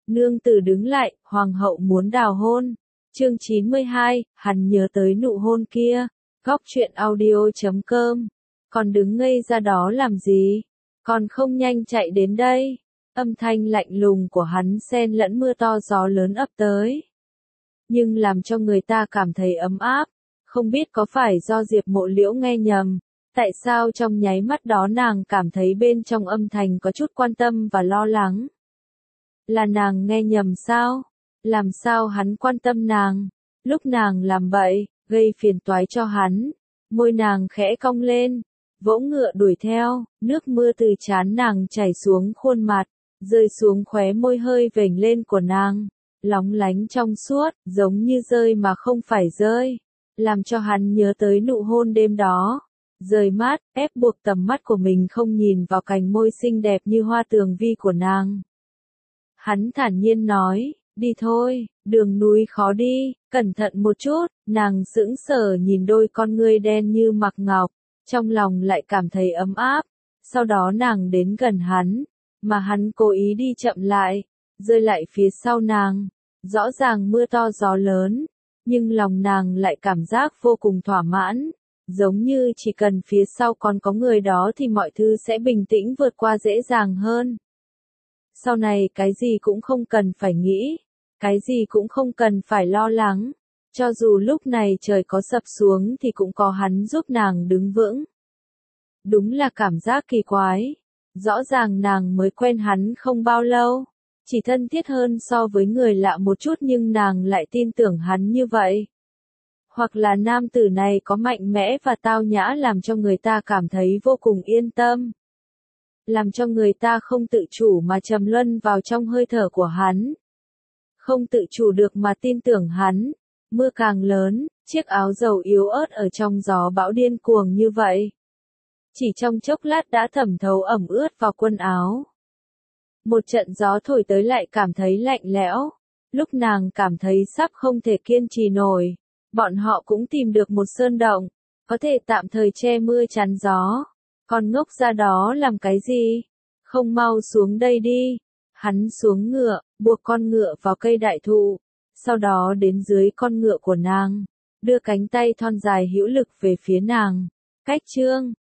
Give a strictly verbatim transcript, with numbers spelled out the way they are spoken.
Nương tử đứng lại, hoàng hậu muốn đào hôn. Chương chín mươi hai, hắn nhớ tới nụ hôn kia. Góc truyện audio chấm com. Con đứng ngây ra đó làm gì? Con không nhanh chạy đến đây. Âm thanh lạnh lùng của hắn xen lẫn mưa to gió lớn ập tới. Nhưng làm cho người ta cảm thấy ấm áp. Không biết có phải do Diệp Mộ Liễu nghe nhầm. Tại sao trong nháy mắt đó nàng cảm thấy bên trong âm thanh có chút quan tâm và lo lắng? Là nàng nghe nhầm sao? Làm sao hắn quan tâm nàng? Lúc nàng làm bậy, gây phiền toái cho hắn. Môi nàng khẽ cong lên, vỗ ngựa đuổi theo, nước mưa từ trán nàng chảy xuống khuôn mặt, rơi xuống khóe môi hơi vểnh lên của nàng, lóng lánh trong suốt, giống như rơi mà không phải rơi, làm cho hắn nhớ tới nụ hôn đêm đó. Rời mắt, ép buộc tầm mắt của mình không nhìn vào cành môi xinh đẹp như hoa tường vi của nàng. Hắn thản nhiên nói, đi thôi, đường núi khó đi, cẩn thận một chút. Nàng sững sờ nhìn đôi con ngươi đen như mặc ngọc, trong lòng lại cảm thấy ấm áp. Sau đó nàng đến gần hắn, mà hắn cố ý đi chậm lại, rơi lại phía sau nàng. Rõ ràng mưa to gió lớn, nhưng lòng nàng lại cảm giác vô cùng thỏa mãn, giống như chỉ cần phía sau còn có người đó thì mọi thứ sẽ bình tĩnh vượt qua dễ dàng hơn. Sau này cái gì cũng không cần phải nghĩ, cái gì cũng không cần phải lo lắng, cho dù lúc này trời có sập xuống thì cũng có hắn giúp nàng đứng vững. Đúng là cảm giác kỳ quái, rõ ràng nàng mới quen hắn không bao lâu, chỉ thân thiết hơn so với người lạ một chút nhưng nàng lại tin tưởng hắn như vậy. Hoặc là nam tử này có mạnh mẽ và tao nhã làm cho người ta cảm thấy vô cùng yên tâm. Làm cho người ta không tự chủ mà trầm luân vào trong hơi thở của hắn. Không tự chủ được mà tin tưởng hắn. Mưa càng lớn, chiếc áo dầu yếu ớt ở trong gió bão điên cuồng như vậy. Chỉ trong chốc lát đã thẩm thấu ẩm ướt vào quần áo. Một trận gió thổi tới lại cảm thấy lạnh lẽo. Lúc nàng cảm thấy sắp không thể kiên trì nổi, bọn họ cũng tìm được một sơn động, có thể tạm thời che mưa chắn gió. Con ngốc ra đó làm cái gì? Không mau xuống đây đi. Hắn xuống ngựa, buộc con ngựa vào cây đại thụ, sau đó đến dưới con ngựa của nàng, đưa cánh tay thon dài hữu lực về phía nàng. Cách chương